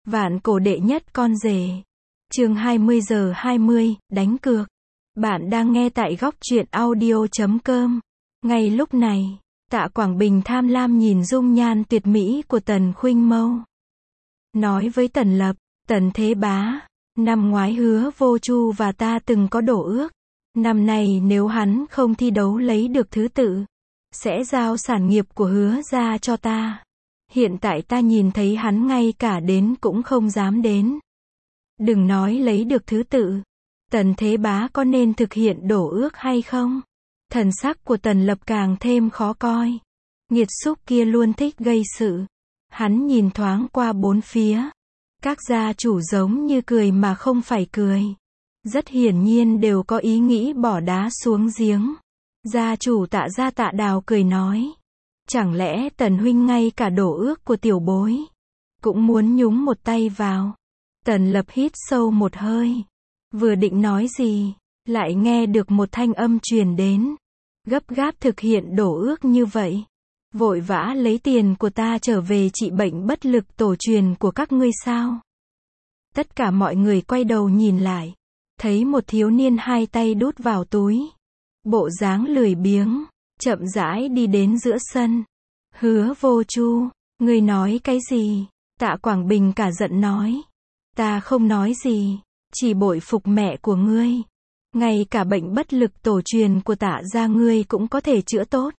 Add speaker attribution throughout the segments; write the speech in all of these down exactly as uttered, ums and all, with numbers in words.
Speaker 1: Vạn cổ đệ nhất con rể. Chương hai mươi giờ hai mươi, đánh cược. Bạn đang nghe tại góc truyện audio chấm com. Ngay lúc này, Tạ Quảng Bình tham lam nhìn dung nhan tuyệt mỹ của Tần Khuynh Mâu. Nói với Tần Lập, Tần Thế Bá, năm ngoái Hứa Vô Chu và ta từng có đổ ước. Năm nay nếu hắn không thi đấu lấy được thứ tự, sẽ giao sản nghiệp của Hứa ra cho ta. Hiện tại ta nhìn thấy hắn ngay cả đến cũng không dám đến. Đừng nói lấy được thứ tự. Tần Thế Bá có nên thực hiện đổ ước hay không? Thần sắc của Tần Lập càng thêm khó coi. Nghiệt xúc kia luôn thích gây sự. Hắn nhìn thoáng qua bốn phía. Các gia chủ giống như cười mà không phải cười. Rất hiển nhiên đều có ý nghĩ bỏ đá xuống giếng. Gia chủ Tạ gia Tạ Đào cười nói. Chẳng lẽ Tần huynh ngay cả đổ ước của tiểu bối cũng muốn nhúng một tay vào? Tần Lập hít sâu một hơi. Vừa định nói gì, lại nghe được một thanh âm truyền đến. Gấp gáp thực hiện đổ ước như vậy. Vội vã lấy tiền của ta trở về trị bệnh bất lực tổ truyền của các ngươi sao? Tất cả mọi người quay đầu nhìn lại. Thấy một thiếu niên hai tay đút vào túi. Bộ dáng lười biếng, chậm rãi đi đến giữa sân. Hứa Vô Chu, ngươi nói cái gì? Tạ Quảng Bình cả giận nói. Ta không nói gì, chỉ bội phục mẹ của ngươi. Ngay cả bệnh bất lực tổ truyền của Tạ gia ngươi cũng có thể chữa tốt.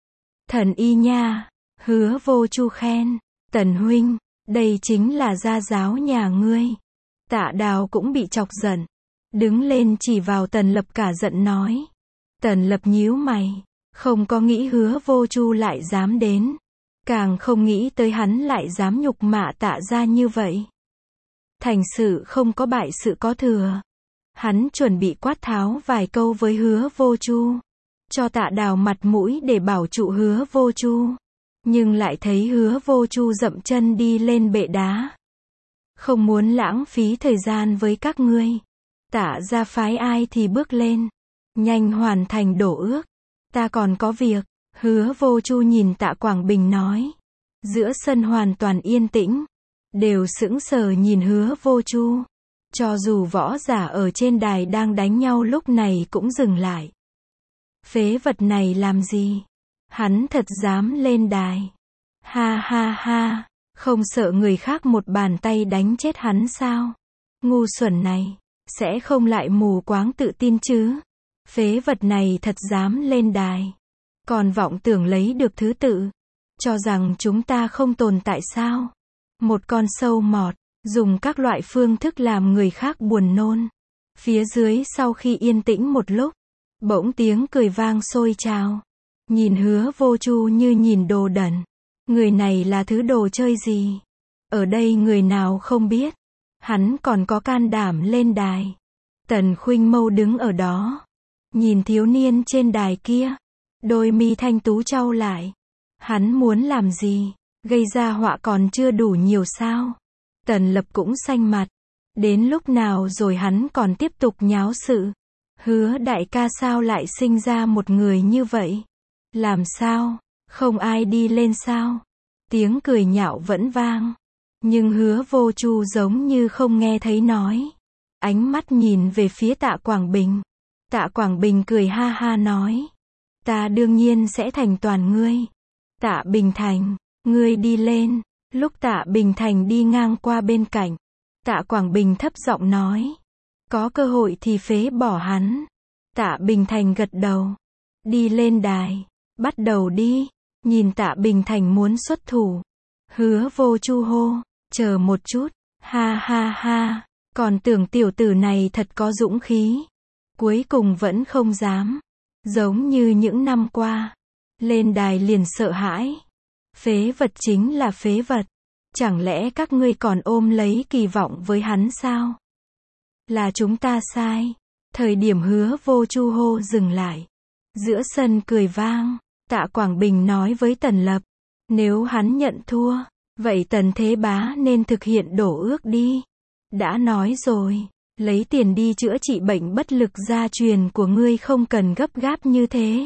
Speaker 1: Thần y nha, Hứa Vô Chu khen. Tần huynh, đây chính là gia giáo nhà ngươi. Tạ Đào cũng bị chọc giận. Đứng lên chỉ vào Tần Lập cả giận nói. Tần Lập nhíu mày. Không có nghĩ Hứa Vô Chu lại dám đến. Càng không nghĩ tới hắn lại dám nhục mạ Tạ gia như vậy. Thành sự không có bại sự có thừa. Hắn chuẩn bị quát tháo vài câu với Hứa Vô Chu. Cho Tạ Đào mặt mũi để bảo trụ Hứa Vô Chu. Nhưng lại thấy Hứa Vô Chu dậm chân đi lên bệ đá. Không muốn lãng phí thời gian với các ngươi. Tạ gia phái ai thì bước lên. Nhanh hoàn thành đổ ước. Ta còn có việc. Hứa Vô Chu nhìn Tạ Quảng Bình nói. Giữa sân hoàn toàn yên tĩnh. Đều sững sờ nhìn Hứa Vô Chu. Cho dù võ giả ở trên đài đang đánh nhau lúc này cũng dừng lại. Phế vật này làm gì? Hắn thật dám lên đài. Ha ha ha. Không sợ người khác một bàn tay đánh chết hắn sao? Ngu xuẩn này. Sẽ không lại mù quáng tự tin chứ? Phế vật này thật dám lên đài. Còn vọng tưởng lấy được thứ tự. Cho rằng chúng ta không tồn tại sao? Một con sâu mọt. Dùng các loại phương thức làm người khác buồn nôn. Phía dưới sau khi yên tĩnh một lúc. Bỗng tiếng cười vang sôi trào. Nhìn Hứa Vô Chu như nhìn đồ đần. Người này là thứ đồ chơi gì? Ở đây người nào không biết. Hắn còn có can đảm lên đài. Tần Khuynh Mâu đứng ở đó. Nhìn thiếu niên trên đài kia. Đôi mi thanh tú chau lại. Hắn muốn làm gì? Gây ra họa còn chưa đủ nhiều sao? Tần Lập cũng xanh mặt. Đến lúc nào rồi hắn còn tiếp tục nháo sự? Hứa đại ca sao lại sinh ra một người như vậy? Làm sao? Không ai đi lên sao? Tiếng cười nhạo vẫn vang. Nhưng Hứa Vô Chu giống như không nghe thấy nói. Ánh mắt nhìn về phía Tạ Quảng Bình. Tạ Quảng Bình cười ha ha nói. Ta đương nhiên sẽ thành toàn ngươi. Tạ Bình Thành, ngươi đi lên. Lúc Tạ Bình Thành đi ngang qua bên cạnh. Tạ Quảng Bình thấp giọng nói. Có cơ hội thì phế bỏ hắn. Tạ Bình Thành gật đầu. Đi lên đài. Bắt đầu đi. Nhìn Tạ Bình Thành muốn xuất thủ. Hứa Vô Chu hô. Chờ một chút. Ha ha ha. Còn tưởng tiểu tử này thật có dũng khí. Cuối cùng vẫn không dám. Giống như những năm qua. Lên đài liền sợ hãi. Phế vật chính là phế vật. Chẳng lẽ các ngươi còn ôm lấy kỳ vọng với hắn sao? Là chúng ta sai. Thời điểm Hứa Vô Chu hô dừng lại. Giữa sân cười vang. Tạ Quảng Bình nói với Tần Lập. Nếu hắn nhận thua, vậy Tần Thế Bá nên thực hiện đổ ước đi. Đã nói rồi, lấy tiền đi chữa trị bệnh bất lực gia truyền của ngươi không cần gấp gáp như thế.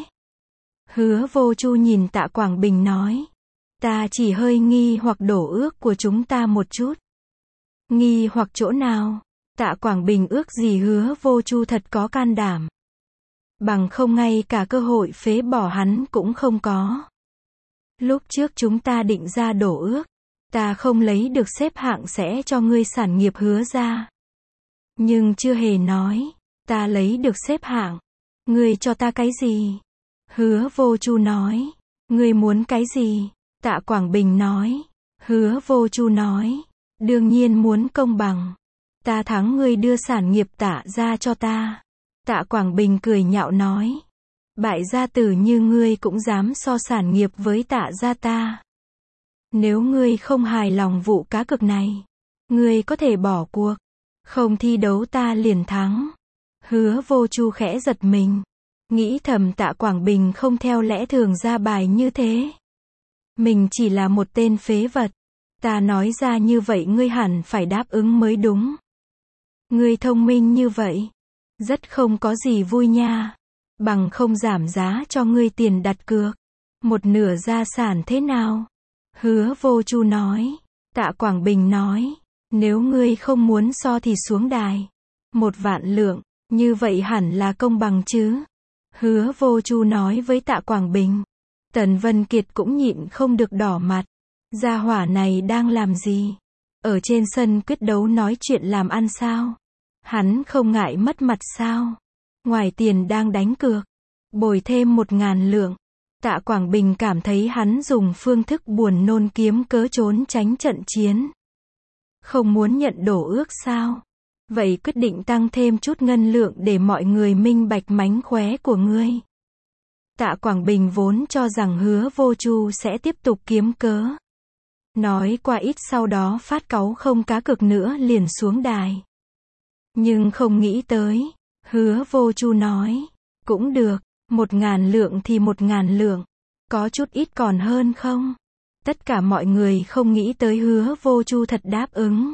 Speaker 1: Hứa Vô Chu nhìn Tạ Quảng Bình nói. Ta chỉ hơi nghi hoặc đổ ước của chúng ta một chút. Nghi hoặc chỗ nào? Tạ Quảng Bình ước gì Hứa Vô Chu thật có can đảm. Bằng không ngay cả cơ hội phế bỏ hắn cũng không có. Lúc trước chúng ta định ra đổ ước. Ta không lấy được xếp hạng sẽ cho ngươi sản nghiệp Hứa ra. Nhưng chưa hề nói. Ta lấy được xếp hạng. Ngươi cho ta cái gì? Hứa Vô Chu nói. Ngươi muốn cái gì? Tạ Quảng Bình nói. Hứa Vô Chu nói. Đương nhiên muốn công bằng. Ta thắng ngươi đưa sản nghiệp Tạ ra cho ta. Tạ Quảng Bình cười nhạo nói. Bại gia tử như ngươi cũng dám so sản nghiệp với Tạ gia ta. Nếu ngươi không hài lòng vụ cá cược này, ngươi có thể bỏ cuộc. Không thi đấu ta liền thắng. Hứa Vô Chu khẽ giật mình. Nghĩ thầm Tạ Quảng Bình không theo lẽ thường ra bài như thế. Mình chỉ là một tên phế vật. Ta nói ra như vậy ngươi hẳn phải đáp ứng mới đúng. Ngươi thông minh như vậy. Rất không có gì vui nha. Bằng không giảm giá cho ngươi tiền đặt cược. Một nửa gia sản thế nào? Hứa Vô Chu nói. Tạ Quảng Bình nói. Nếu ngươi không muốn so thì xuống đài. Một vạn lượng. Như vậy hẳn là công bằng chứ. Hứa Vô Chu nói với Tạ Quảng Bình. Tần Vân Kiệt cũng nhịn không được đỏ mặt. Gia hỏa này đang làm gì? Ở trên sân quyết đấu nói chuyện làm ăn sao? Hắn không ngại mất mặt sao? Ngoài tiền đang đánh cược. Bồi thêm một ngàn lượng. Tạ Quảng Bình cảm thấy hắn dùng phương thức buồn nôn kiếm cớ trốn tránh trận chiến. Không muốn nhận đổ ước sao? Vậy quyết định tăng thêm chút ngân lượng để mọi người minh bạch mánh khóe của ngươi. Tạ Quảng Bình vốn cho rằng Hứa Vô Chu sẽ tiếp tục kiếm cớ. Nói qua ít sau đó phát cáu không cá cược nữa liền xuống đài. Nhưng không nghĩ tới. Hứa Vô Chu nói. Cũng được. Một ngàn lượng thì một ngàn lượng. Có chút ít còn hơn không? Tất cả mọi người không nghĩ tới Hứa Vô Chu thật đáp ứng.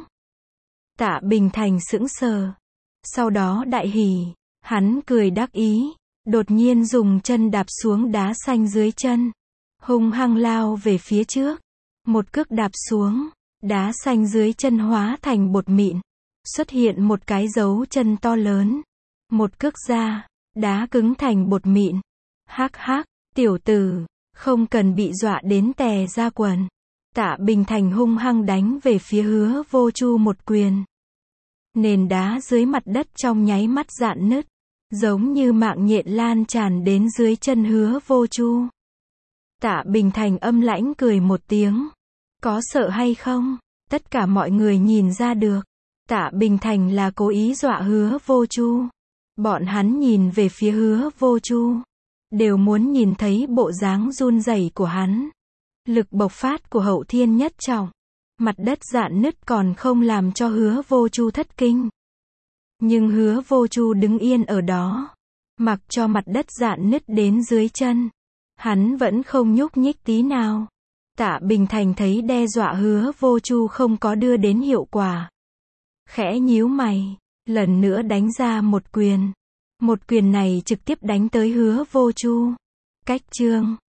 Speaker 1: Tạ Bình Thành sững sờ. Sau đó đại hỉ. Hắn cười đắc ý. Đột nhiên dùng chân đạp xuống đá xanh dưới chân. Hung hăng lao về phía trước. Một cước đạp xuống. Đá xanh dưới chân hóa thành bột mịn. Xuất hiện một cái dấu chân to lớn. Một cước ra. Đá cứng thành bột mịn. Hắc hắc, tiểu tử. Không cần bị dọa đến tè ra quần. Tạ Bình Thành hung hăng đánh về phía Hứa Vô Chu một quyền. Nền đá dưới mặt đất trong nháy mắt rạn nứt. Giống như mạng nhện lan tràn đến dưới chân Hứa Vô Chu. Tạ Bình Thành âm lãnh cười một tiếng. Có sợ hay không? Tất cả mọi người nhìn ra được. Tạ Bình Thành là cố ý dọa Hứa Vô Chu. Bọn hắn nhìn về phía Hứa Vô Chu. Đều muốn nhìn thấy bộ dáng run rẩy của hắn. Lực bộc phát của Hậu Thiên nhất trọng. Mặt đất rạn nứt còn không làm cho Hứa Vô Chu thất kinh. Nhưng Hứa Vô Chu đứng yên ở đó. Mặc cho mặt đất rạn nứt đến dưới chân. Hắn vẫn không nhúc nhích tí nào. Tạ Bình Thành thấy đe dọa Hứa Vô Chu không có đưa đến hiệu quả. Khẽ nhíu mày. Lần nữa đánh ra một quyền. Một quyền này trực tiếp đánh tới Hứa Vô Chu. Cách chương